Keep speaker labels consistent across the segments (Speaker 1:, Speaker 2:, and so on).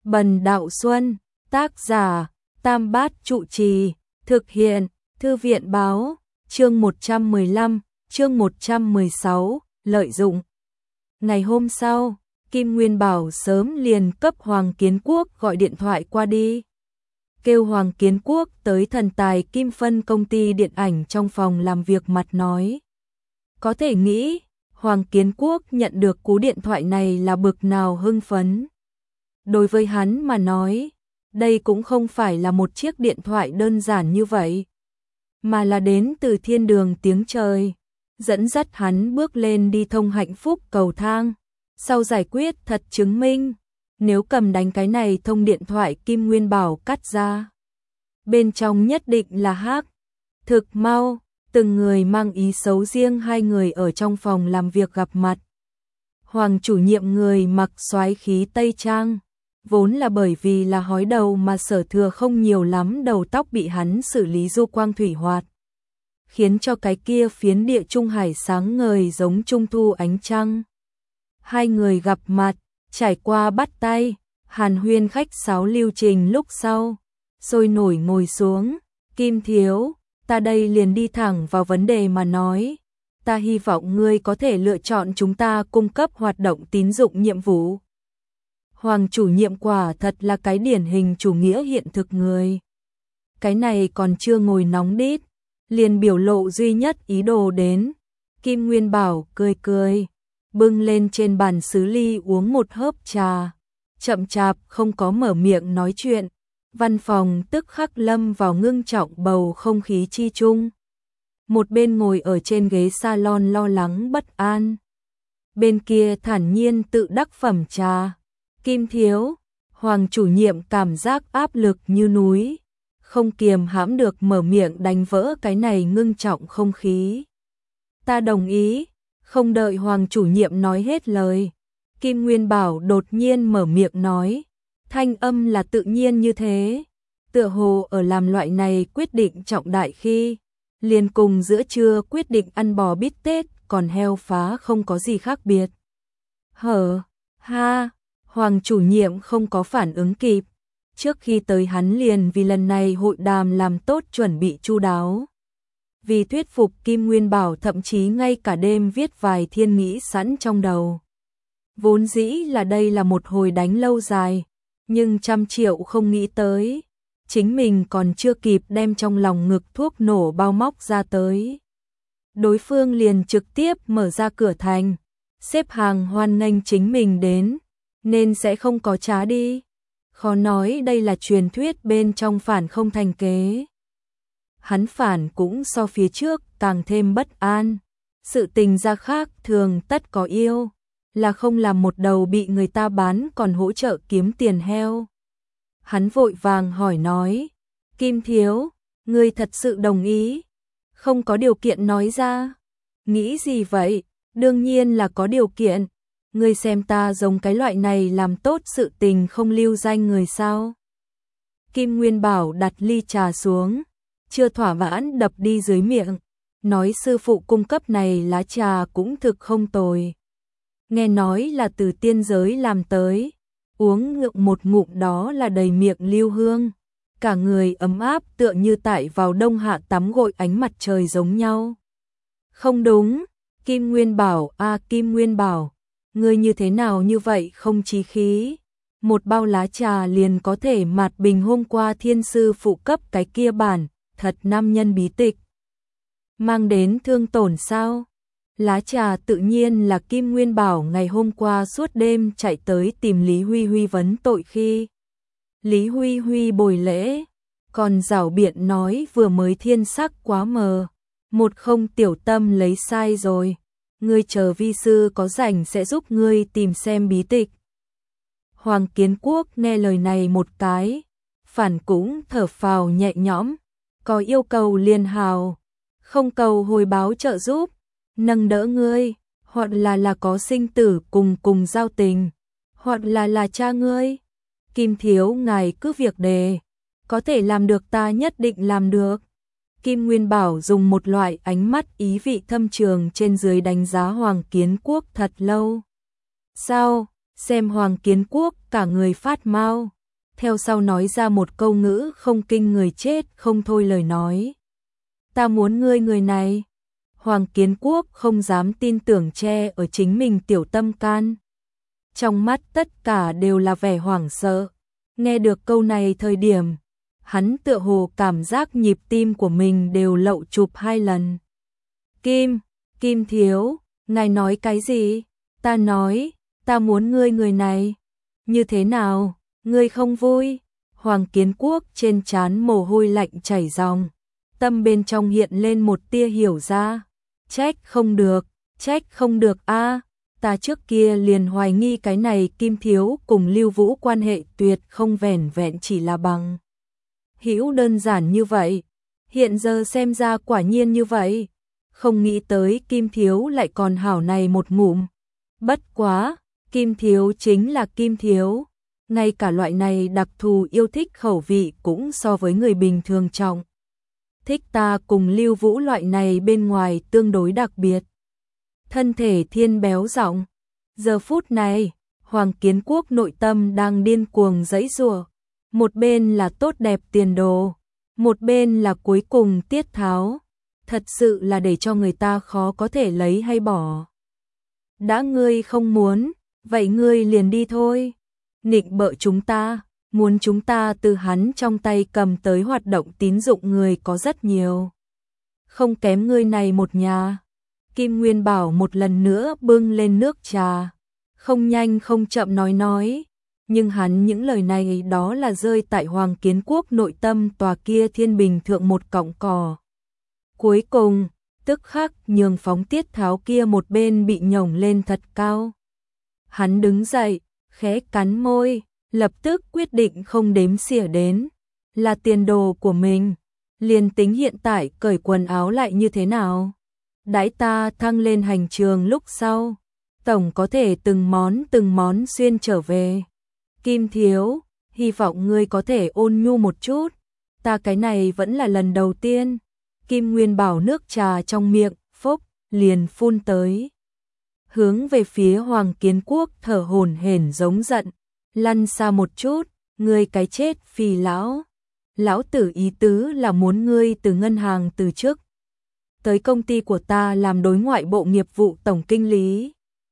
Speaker 1: Bần Đạo Xuân, tác giả, Tam Bát Trụ Trì, thực hiện, Thư viện báo, chương 115, chương 116, lợi dụng. Ngày hôm sau, Kim Nguyên Bảo sớm liền cấp Hoàng Kiến Quốc gọi điện thoại qua đi. Kêu Hoàng Kiến Quốc tới thần tài Kim Phân công ty điện ảnh trong phòng làm việc mặt nói. Có thể nghĩ, Hoàng Kiến Quốc nhận được cú điện thoại này là bực nào hưng phấn. Đối với hắn mà nói, đây cũng không phải là một chiếc điện thoại đơn giản như vậy, mà là đến từ thiên đường tiếng trời, dẫn dắt hắn bước lên đi thông hạnh phúc cầu thang. Sau giải quyết thật chứng minh, nếu cầm đánh cái này thông điện thoại Kim Nguyên Bảo cắt ra, bên trong nhất định là hack. Thực mau, từng người mang ý xấu riêng hai người ở trong phòng làm việc gặp mặt. Hoàng chủ nhiệm người mặc soái khí tây trang, vốn là bởi vì là hói đầu mà Sở Thừa không nhiều lắm, đầu tóc bị hắn xử lý du quang thủy hoạt, khiến cho cái kia phiến địa trung hải sáng ngời giống trung thu ánh trăng. Hai người gặp mặt, trải qua bắt tay, hàn huyên khách sáo lưu trình lúc sau, sôi nổi ngồi xuống. Kim thiếu, ta đây liền đi thẳng vào vấn đề mà nói. Ta hy vọng ngươi có thể lựa chọn chúng ta cung cấp hoạt động tín dụng nhiệm vụ. Hoàng chủ nhiệm quả thật là cái điển hình chủ nghĩa hiện thực người. Cái này còn chưa ngồi nóng đít, liền biểu lộ duy nhất ý đồ đến. Kim Nguyên Bảo cười cười, bưng lên trên bàn sứ ly uống một hớp trà, chậm chạp không có mở miệng nói chuyện. Văn phòng tức khắc lâm vào ngưng trọng bầu không khí chi chung. Một bên ngồi ở trên ghế salon lo lắng bất an, bên kia thản nhiên tự đắc phẩm trà. Kim thiếu, Hoàng chủ nhiệm cảm giác áp lực như núi, không kiềm hãm được mở miệng đánh vỡ cái này ngưng trọng không khí. Ta đồng ý. Không đợi Hoàng chủ nhiệm nói hết lời, Kim Nguyên Bảo đột nhiên mở miệng nói, thanh âm là tự nhiên như thế, tựa hồ ở làm loại này quyết định trọng đại khi, liền cùng giữa trưa quyết định ăn bò bít tết còn heo phá không có gì khác biệt. Ha, Hoàng chủ nhiệm không có phản ứng kịp, trước khi tới hắn liền vì lần này hội đàm làm tốt chuẩn bị chu đáo. Vì thuyết phục Kim Nguyên Bảo thậm chí ngay cả đêm viết vài thiên nghĩ sẵn trong đầu. Vốn dĩ là đây là một hồi đánh lâu dài, nhưng 100 triệu không nghĩ tới. Chính mình còn chưa kịp đem trong lòng ngực thuốc nổ bao móc ra tới. Đối phương liền trực tiếp mở ra cửa thành, xếp hàng hoan nghênh chính mình đến, nên sẽ không có trá đi. Khó nói đây là truyền thuyết bên trong phản không thành kế. Hắn phản cũng so phía trước càng thêm bất an. Sự tình ra khác thường tất có yêu, là không làm một đầu bị người ta bán còn hỗ trợ kiếm tiền heo. Hắn vội vàng hỏi nói, Kim thiếu, ngươi thật sự đồng ý? Không có điều kiện nói ra. Nghĩ gì vậy? Đương nhiên là có điều kiện. Ngươi xem ta giống cái loại này làm tốt sự tình không lưu danh người sao? Kim Nguyên Bảo đặt ly trà xuống, chưa thỏa mãn đập đi dưới miệng, nói sư phụ cung cấp này lá trà cũng thực không tồi. Nghe nói là từ tiên giới làm tới, uống ngượng một ngụm đó là đầy miệng lưu hương, cả người ấm áp tựa như tại vào đông hạ tắm gội ánh mặt trời giống nhau. Không đúng, Kim Nguyên Bảo Kim Nguyên Bảo, ngươi như thế nào như vậy không chí khí? Một bao lá trà liền có thể mạt bình hôm qua thiên sư phụ cấp cái kia bản, thật nam nhân bí tịch. Mang đến thương tổn sao? Lá trà tự nhiên là Kim Nguyên Bảo ngày hôm qua suốt đêm chạy tới tìm Lý Huy Huy vấn tội khi. Lý Huy Huy bồi lễ, còn giảo biện nói vừa mới thiên sắc quá mờ. Một không tiểu tâm lấy sai rồi, ngươi chờ vi sư có rảnh sẽ giúp ngươi tìm xem bí tịch. Hoàng Kiến Quốc nghe lời này một cái, phản cũng thở phào nhẹ nhõm, có yêu cầu liền hào, không cầu hồi báo trợ giúp, nâng đỡ ngươi, hoặc là có sinh tử cùng giao tình, hoặc là cha ngươi. Kim thiếu ngài cứ việc đề, có thể làm được ta nhất định làm được. Kim Nguyên Bảo dùng một loại ánh mắt ý vị thâm trường trên dưới đánh giá Hoàng Kiến Quốc thật lâu. Sao, xem Hoàng Kiến Quốc cả người phát mau, theo sau nói ra một câu ngữ không kinh người chết không thôi lời nói. Ta muốn ngươi người này. Hoàng Kiến Quốc không dám tin tưởng che ở chính mình tiểu tâm can. Trong mắt tất cả đều là vẻ hoảng sợ. Nghe được câu này thời điểm, hắn tựa hồ cảm giác nhịp tim của mình đều lậu chụp 2 lần. Kim thiếu, ngài nói cái gì? Ta nói, ta muốn ngươi người này. Như thế nào, ngươi không vui? Hoàng Kiến Quốc trên trán mồ hôi lạnh chảy ròng, tâm bên trong hiện lên một tia hiểu ra. Trách không được a, ta trước kia liền hoài nghi cái này Kim thiếu cùng Lưu Vũ quan hệ tuyệt không vẻn vẹn chỉ là bằng hữu đơn giản như vậy. Hiện giờ xem ra quả nhiên như vậy. Không nghĩ tới Kim thiếu lại còn hảo này một ngụm. Bất quá, Kim thiếu chính là Kim thiếu. Ngay cả loại này đặc thù yêu thích khẩu vị cũng so với người bình thường trọng. Thích ta cùng Lưu Vũ loại này bên ngoài tương đối đặc biệt. Thân thể thiên béo rộng. Giờ phút này, Hoàng Kiến Quốc nội tâm đang điên cuồng giãy giụa. Một bên là tốt đẹp tiền đồ, một bên là cuối cùng tiết tháo. Thật sự là để cho người ta khó có thể lấy hay bỏ. Đã ngươi không muốn, vậy ngươi liền đi thôi. Nịnh bợ chúng ta, muốn chúng ta từ hắn trong tay cầm tới hoạt động tín dụng người có rất nhiều. Không kém ngươi này một nhà. Kim Nguyên Bảo một lần nữa bưng lên nước trà. Không nhanh không chậm nói. Nhưng hắn những lời này đó là rơi tại Hoàng Kiến Quốc nội tâm tòa kia thiên bình thượng một cọng cỏ. Cuối cùng, tức khắc nhường phóng tiết tháo kia một bên bị nhổng lên thật cao. Hắn đứng dậy, khẽ cắn môi, lập tức quyết định không đếm xỉa đến. Là tiền đồ của mình. Liền tính hiện tại cởi quần áo lại như thế nào. Đãi ta thăng lên hành trường lúc sau. Tổng có thể từng món xuyên trở về. Kim thiếu, hy vọng ngươi có thể ôn nhu một chút. Ta cái này vẫn là lần đầu tiên. Kim Nguyên Bảo nước trà trong miệng, phốc, liền phun tới. Hướng về phía Hoàng Kiến Quốc thở hổn hển giống giận. Lăn xa một chút, ngươi cái chết phì lão. Lão tử ý tứ là muốn ngươi từ ngân hàng từ chức tới công ty của ta làm đối ngoại bộ nghiệp vụ tổng kinh lý.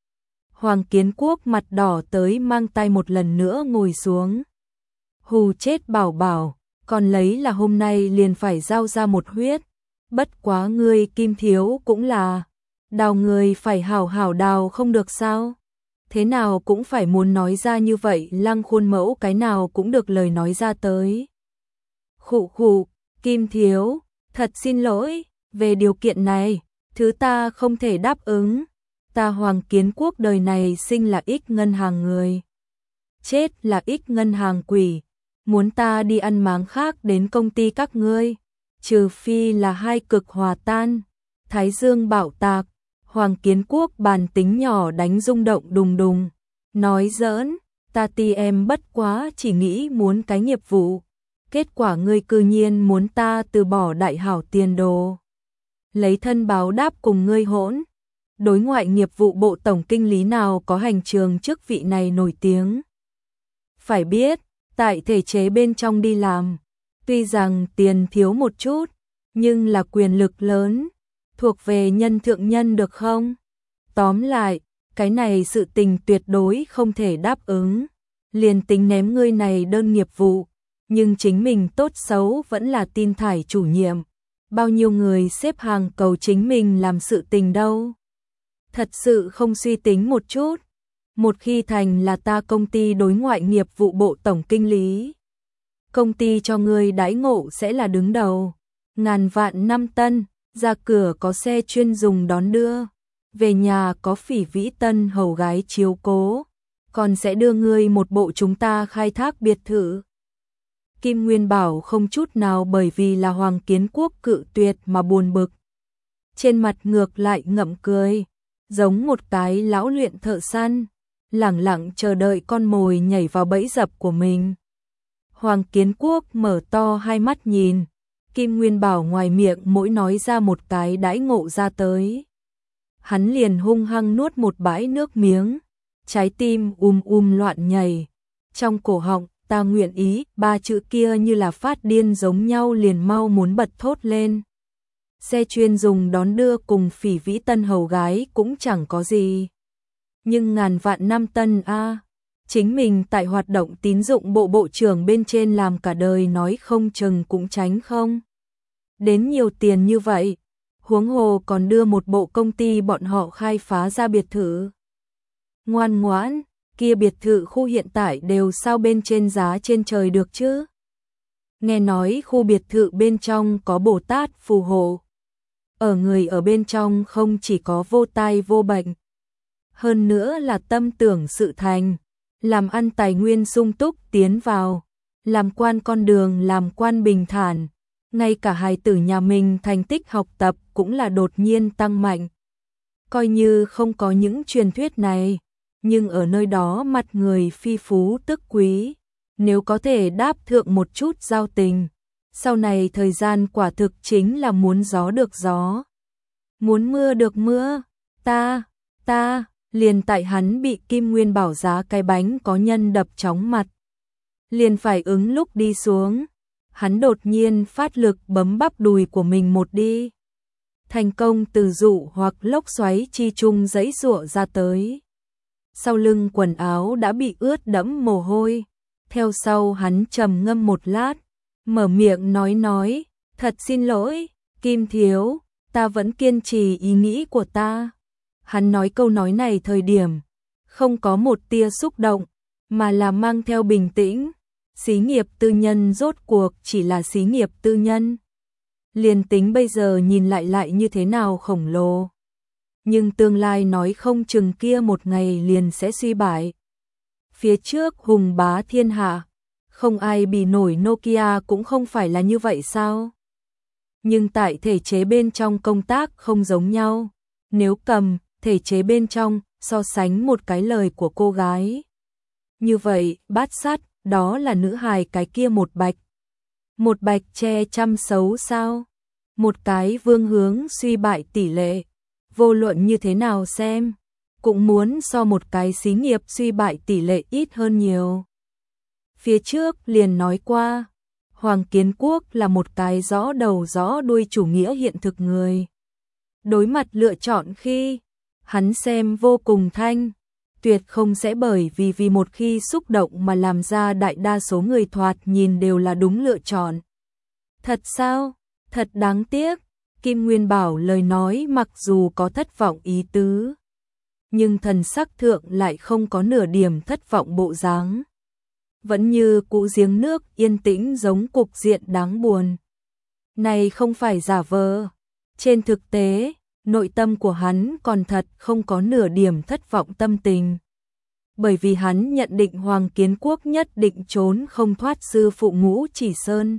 Speaker 1: Hoàng Kiến Quốc mặt đỏ tới mang tay một lần nữa ngồi xuống. Hù chết bảo, còn lấy là hôm nay liền phải giao ra một huyết. Bất quá ngươi Kim thiếu cũng là, đào người phải hảo hảo đào không được sao? Thế nào cũng phải muốn nói ra như vậy, lăng khuôn mẫu cái nào cũng được lời nói ra tới. Khụ, Kim thiếu, thật xin lỗi, về điều kiện này, thứ ta không thể đáp ứng. Ta Hoàng Kiến Quốc đời này sinh là ích ngân hàng người, chết là ích ngân hàng quỷ. Muốn ta đi ăn máng khác đến công ty các ngươi, trừ phi là hai cực hòa tan. Thái Dương bạo tạc, Hoàng Kiến Quốc bàn tính nhỏ đánh rung động đùng đùng. Nói giỡn, ta ti em bất quá chỉ nghĩ muốn cái nghiệp vụ. Kết quả ngươi cư nhiên muốn ta từ bỏ đại hảo tiền đồ. Lấy thân báo đáp cùng ngươi hỗn. Đối ngoại nghiệp vụ bộ tổng kinh lý nào có hành trường chức vị này nổi tiếng. Phải biết, tại thể chế bên trong đi làm, tuy rằng tiền thiếu một chút, nhưng là quyền lực lớn, thuộc về nhân thượng nhân được không? Tóm lại, cái này sự tình tuyệt đối không thể đáp ứng. Liền tính ném ngươi này đơn nghiệp vụ, nhưng chính mình tốt xấu vẫn là tin thải chủ nhiệm. Bao nhiêu người xếp hàng cầu chính mình làm sự tình đâu. Thật sự không suy tính một chút. Một khi thành là ta công ty đối ngoại nghiệp vụ bộ tổng kinh lý, công ty cho ngươi đãi ngộ sẽ là đứng đầu. Ngàn vạn năm tân, ra cửa có xe chuyên dùng đón đưa, về nhà có Phỉ Vĩ Tân hầu gái chiếu cố, còn sẽ đưa ngươi một bộ chúng ta khai thác biệt thự. Kim Nguyên Bảo không chút nào bởi vì là Hoàng Kiến Quốc cự tuyệt mà buồn bực. Trên mặt ngược lại ngậm cười, giống một cái lão luyện thợ săn, lẳng lặng chờ đợi con mồi nhảy vào bẫy dập của mình. Hoàng Kiến Quốc mở to hai mắt nhìn, Kim Nguyên Bảo ngoài miệng mỗi nói ra một cái đãi ngộ ra tới. Hắn liền hung hăng nuốt một bãi nước miếng, trái tim loạn nhảy, trong cổ họng ta nguyện ý, ba chữ kia như là phát điên giống nhau liền mau muốn bật thốt lên. Xe chuyên dùng đón đưa cùng Phỉ Vĩ Tân hầu gái cũng chẳng có gì. Nhưng ngàn vạn năm tân a, chính mình tại hoạt động tín dụng bộ trưởng bên trên làm cả đời nói không chừng cũng tránh không đến nhiều tiền như vậy, huống hồ còn đưa một bộ công ty bọn họ khai phá ra biệt thự. Ngoan ngoãn, kia biệt thự khu hiện tại đều sao bên trên giá trên trời được chứ. Nghe nói khu biệt thự bên trong có Bồ Tát phù hộ. Ở người ở bên trong không chỉ có vô tai vô bệnh, hơn nữa là tâm tưởng sự thành, làm ăn tài nguyên sung túc tiến vào, làm quan con đường làm quan bình thản, ngay cả hài tử nhà mình thành tích học tập cũng là đột nhiên tăng mạnh. Coi như không có những truyền thuyết này, nhưng ở nơi đó mặt người phi phú tức quý, nếu có thể đáp thượng một chút giao tình, sau này thời gian quả thực chính là muốn gió được gió, muốn mưa được mưa. Ta, liền tại hắn bị Kim Nguyên Bảo giá cái bánh có nhân đập chóng mặt, liền phải ứng lúc đi xuống, hắn đột nhiên phát lực bấm bắp đùi của mình một đi. Thành công từ dụ hoặc lốc xoáy chi trung giãy giụa ra tới. Sau lưng quần áo đã bị ướt đẫm mồ hôi, theo sau hắn trầm ngâm một lát, mở miệng nói, thật xin lỗi, Kim thiếu, ta vẫn kiên trì ý nghĩ của ta. Hắn nói câu nói này thời điểm, không có một tia xúc động, mà là mang theo bình tĩnh. Xí nghiệp tư nhân rốt cuộc chỉ là xí nghiệp tư nhân. Liền tính bây giờ nhìn lại như thế nào khổng lồ. Nhưng tương lai nói không chừng kia một ngày liền sẽ suy bại. Phía trước hùng bá thiên hạ, không ai bì nổi Nokia cũng không phải là như vậy sao? Nhưng tại thể chế bên trong công tác không giống nhau. Nếu cầm thể chế bên trong so sánh một cái lời của cô gái. Như vậy, bát sát, đó là nữ hài cái kia một bạch. Một bạch che chăm xấu sao? Một cái vương hướng suy bại tỷ lệ. Vô luận như thế nào xem, cũng muốn so một cái xí nghiệp suy bại tỷ lệ ít hơn nhiều. Phía trước liền nói qua, Hoàng Kiến Quốc là một cái rõ đầu rõ đuôi chủ nghĩa hiện thực người. Đối mặt lựa chọn khi, hắn xem vô cùng thanh, tuyệt không sẽ bởi vì một khi xúc động mà làm ra đại đa số người thoạt nhìn đều là đúng lựa chọn. Thật sao? Thật đáng tiếc. Kim Nguyên Bảo lời nói mặc dù có thất vọng ý tứ, nhưng thần sắc thượng lại không có nửa điểm thất vọng bộ dáng. Vẫn như cũ giếng nước yên tĩnh giống cục diện đáng buồn. Này không phải giả vờ. Trên thực tế, nội tâm của hắn còn thật không có nửa điểm thất vọng tâm tình. Bởi vì hắn nhận định Hoàng Kiến Quốc nhất định trốn không thoát sư phụ Ngũ Chỉ Sơn.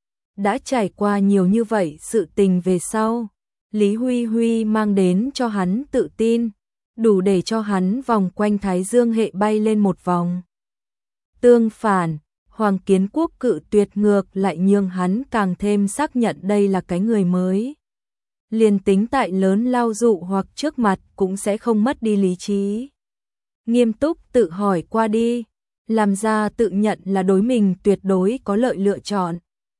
Speaker 1: Đã trải qua nhiều như vậy sự tình về sau, Lý Huy Huy mang đến cho hắn tự tin, đủ để cho hắn vòng quanh Thái Dương hệ bay lên một vòng. Tương phản, Hoàng Kiến Quốc cự tuyệt ngược lại nhường hắn càng thêm xác nhận đây là cái người mới. Liền tính tại lớn lao dụ hoặc trước mặt cũng sẽ không mất đi lý trí. Nghiêm túc tự hỏi qua đi, làm ra tự nhận là đối mình tuyệt đối có lợi lựa chọn.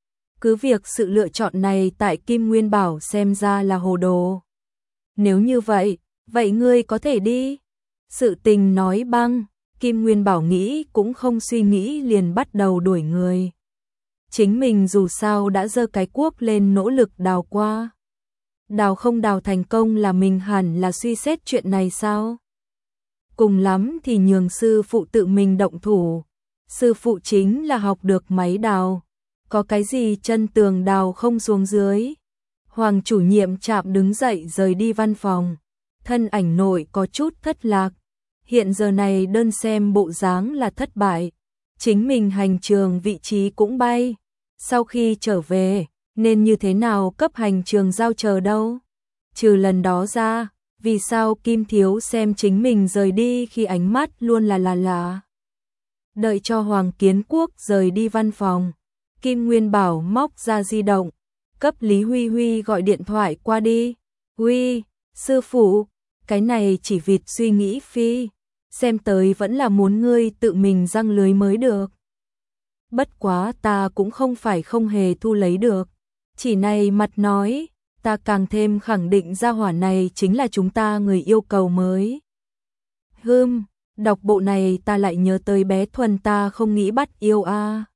Speaker 1: Cứ việc sự lựa chọn này tại Kim Nguyên Bảo xem ra là hồ đồ. Nếu như vậy, vậy ngươi có thể đi. Sự tình nói băng, Kim Nguyên Bảo nghĩ cũng không suy nghĩ liền bắt đầu đuổi người. Chính mình dù sao đã giơ cái cuốc lên nỗ lực đào qua. Đào không đào thành công là mình hẳn là suy xét chuyện này sao? Cùng lắm thì nhường sư phụ tự mình động thủ. Sư phụ chính là học được máy đào. Có cái gì chân tường đào không xuống dưới. Hoàng chủ nhiệm chạm đứng dậy rời đi văn phòng. Thân ảnh nội có chút thất lạc. Hiện giờ này đơn xem bộ dáng là thất bại. Chính mình hành trường vị trí cũng bay. Sau khi trở về, nên như thế nào cấp hành trường giao chờ đâu? Trừ lần đó ra, vì sao Kim Thiếu xem chính mình rời đi khi ánh mắt luôn là. Đợi cho Hoàng Kiến Quốc rời đi văn phòng. Kim Nguyên Bảo móc ra di động, cấp Lý Huy Huy gọi điện thoại qua đi. Huy, sư phụ, cái này chỉ vịt suy nghĩ phi, xem tới vẫn là muốn ngươi tự mình răng lưới mới được. bất quá ta cũng không phải không hề thu lấy được. Chỉ này mặt nói, ta càng thêm khẳng định gia hỏa này chính là chúng ta người yêu cầu mới. Đọc bộ này ta lại nhớ tới bé Thuần ta không nghĩ bắt yêu a.